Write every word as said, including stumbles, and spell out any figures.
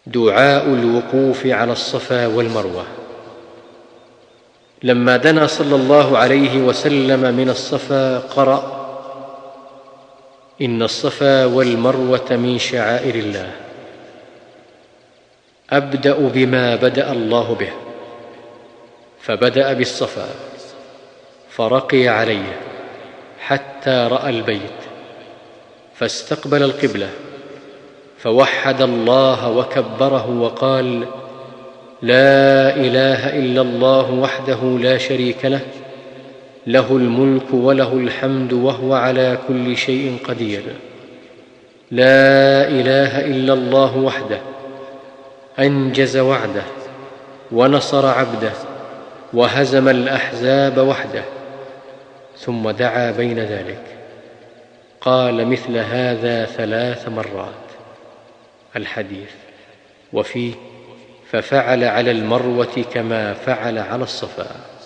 دعاء الوقوف على الصفا والمروة. لما دنا صلى الله عليه وسلم من الصفا قرأ: إن الصفا والمروة من شعائر الله، أبدأ بما بدأ الله به. فبدأ بالصفا فرقي عليه حتى رأى البيت، فاستقبل القبلة فوحد الله وكبره وقال: لا إله إلا الله وحده لا شريك له، له الملك وله الحمد وهو على كل شيء قدير. لا إله إلا الله وحده، أنجز وعده ونصر عبده وهزم الأحزاب وحده. ثم دعا بين ذلك، قال مثل هذا ثلاث مرات. الحديث. وفيه: ففعل على المروة كما فعل على الصفا.